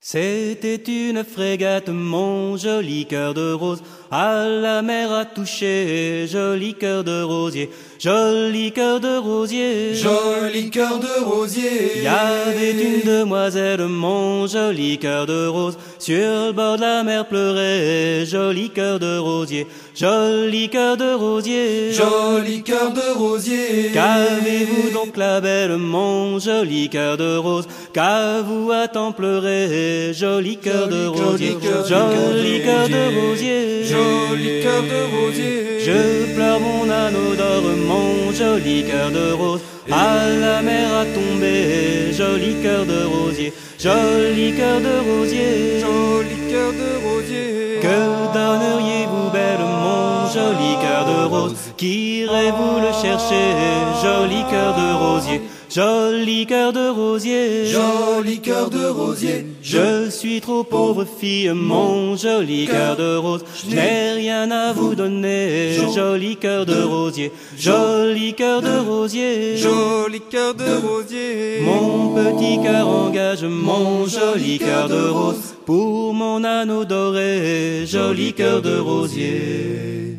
C'était une frégate, mon joli cœur de rose, à la mer à toucher, joli cœur de rosier, joli cœur de rosier, joli cœur de rosier. Il y avait une demoiselle, mon joli cœur de rose, sur le bord de la mer pleurait, joli cœur de rosier, joli cœur de rosier, joli cœur de rosier. Qu'avez-vous donc la belle, mon joli cœur de rose, qu'avez-vous à tant pleurer, joli cœur de rosier, joli cœur de rosier, joli cœur de rosier. Je pleure mon anneau d'or, mon joli cœur de rose, à la mer à tomber, joli cœur de rosier, joli cœur de rosier, joli cœur de rosier. Que donneriez-vous belle, mon joli cœur de rose, qu'irez-vous le chercher, joli cœur de rosier, joli cœur de rosier, joli cœur de rosier. Je suis trop pauvre fille, mon joli cœur de rose, je n'ai rien à vous donner, joli cœur de rosier, joli cœur de rosier, joli cœur de rosier. Mon petit cœur engage mon joli cœur de rose, pour mon anneau doré, joli cœur de rosier.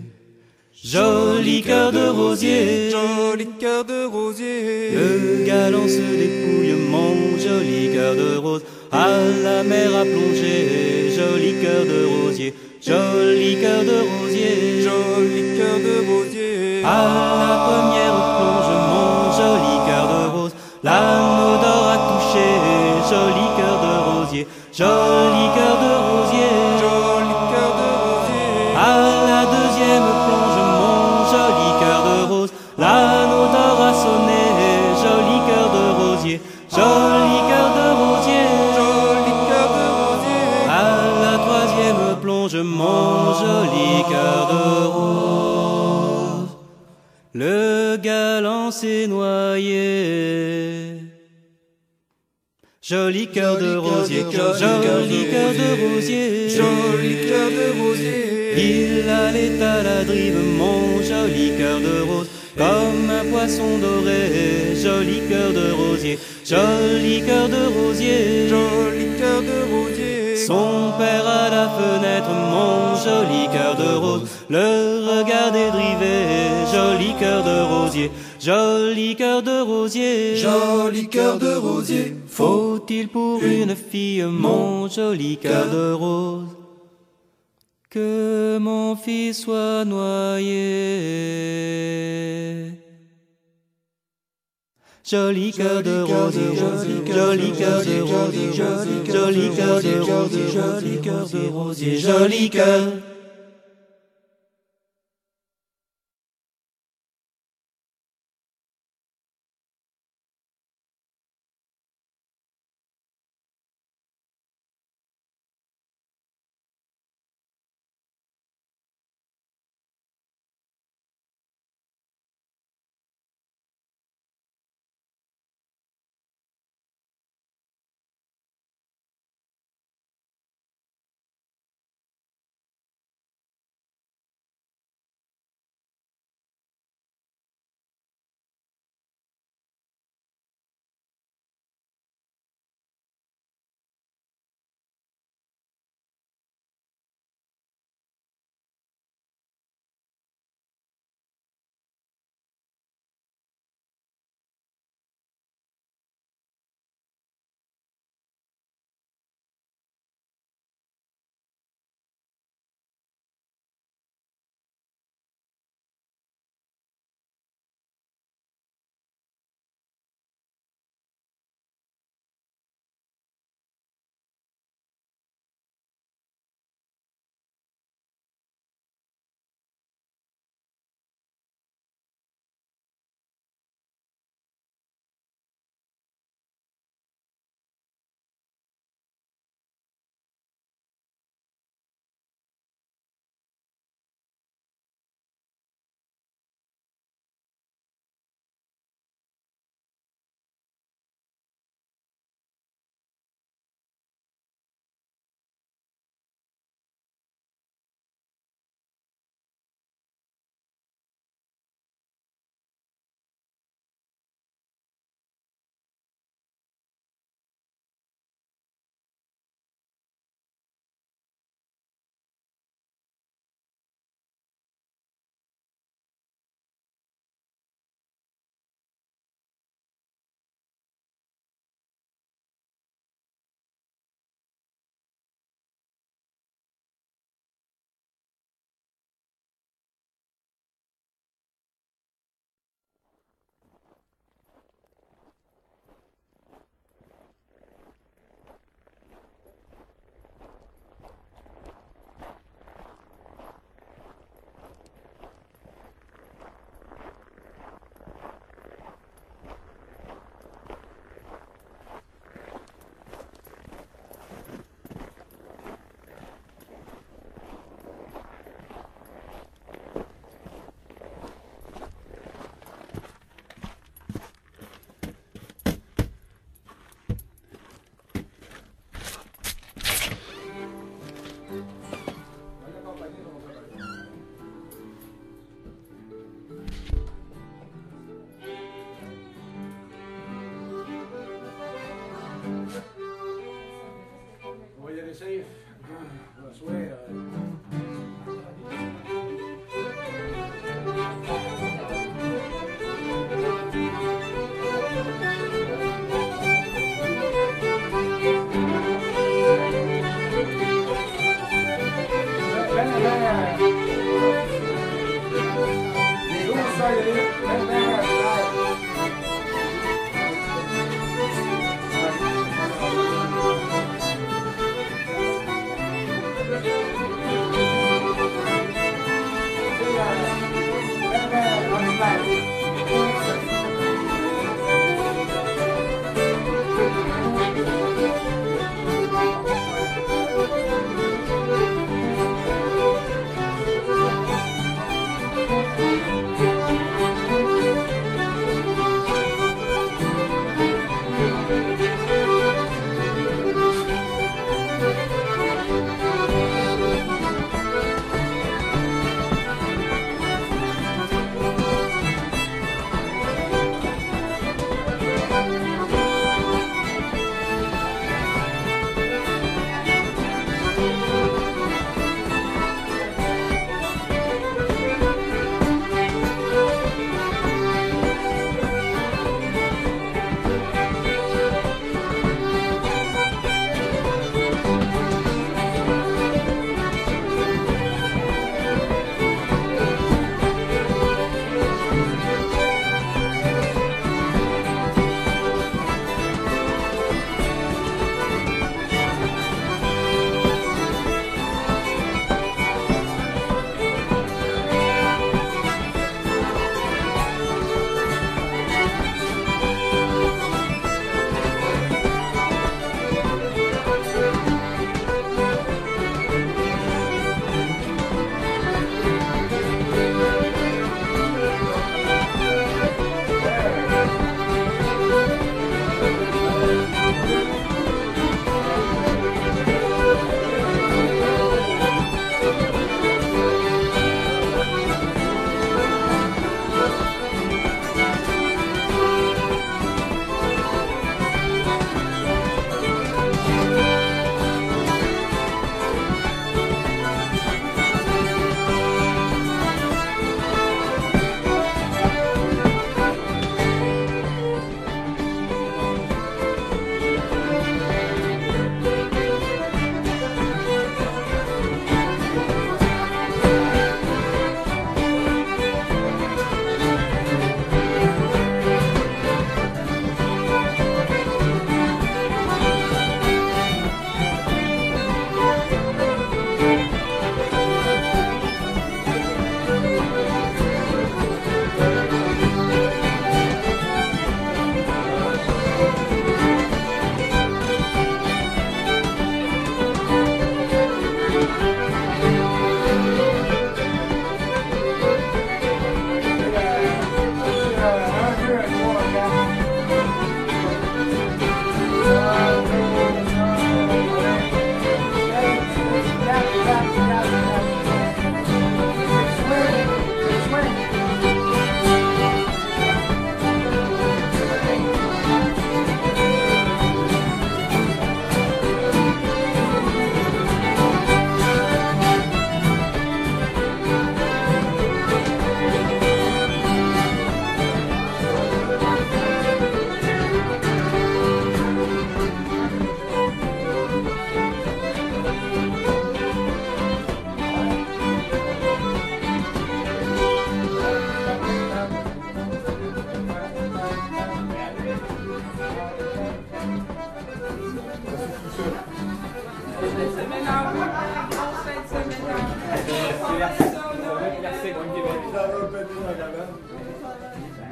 Joli cœur de rosier, joli cœur de rosier. Le galant se dépouille, mon joli cœur de rose, à la mer à plonger, joli cœur de rosier, joli cœur de rosier, joli cœur de rosier. À la première plonge, mon joli cœur de rose, l'anneau d'or a touché, joli cœur de rosier, joli cœur de rosier, joli cœur de rosier. À la deuxième plonge, mon joli cœur de rose, l'anneau d'or a sonné, joli cœur de rosier, joli cœur de rosier, joli cœur de rosier. À la troisième plonge, mon joli cœur de rose, le galant s'est noyé. Joli cœur de rosier, joli cœur de rosier, joli cœur de rosier. Il allait à la drive, mon joli cœur de rose, comme un poisson doré, joli cœur de rosier, joli cœur de rosier, joli cœur de rosier. Son père à la fenêtre, mon joli cœur de rose, le regardait driver, joli cœur de rosier, joli cœur de rosier, joli cœur de rosier. Faut-il pour une fille, mon joli cœur de rose, que mon fils soit noyé? Joli cœur de rosier, joli cœur de rosier, joli cœur de rosier, joli cœur de rosier, joli cœur.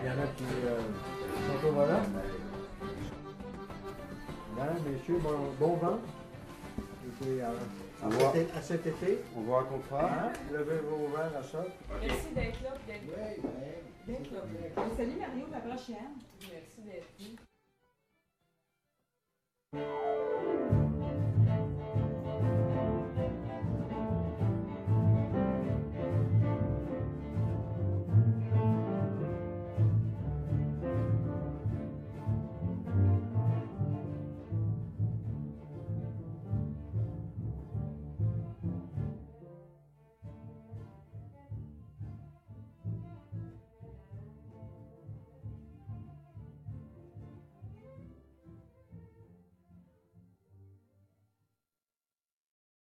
y en a qui sont au volant. Voilà, messieurs, bon vent. Et puis, à cet été, On voit un contrat. hein, levez vos verres à ça. Merci d'être là. D'être là. Salut Mario, la prochaine. Merci d'être là.